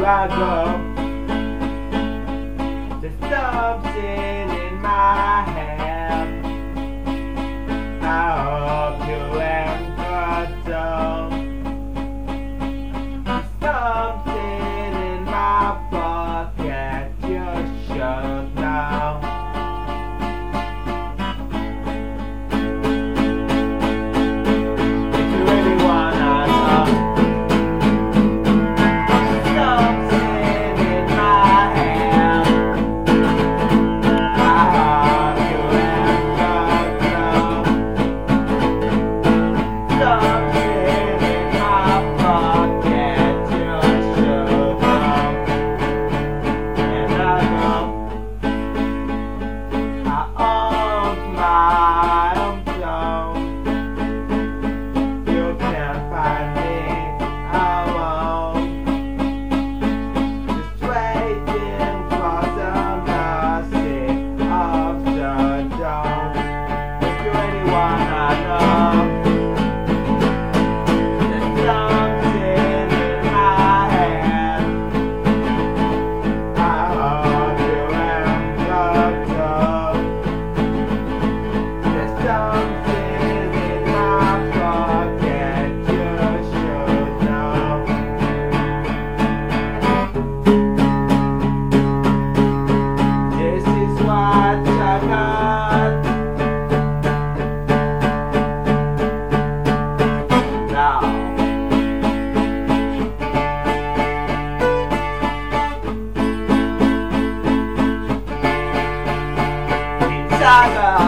I go. There's something in my hand. I hope you haven't got down. There's something in my pocket you should know. If you really wanna know, there's something in my hand. I hope you haven't got down. Something in my pocket you should know. And I know I own my own tone. You can't find me alone. Just waiting for the mercy of the dawn. If you really wanna know, there's something in my head. I hope you haven't got down. There's something in my pocket you should know. This is what I got now. Saga.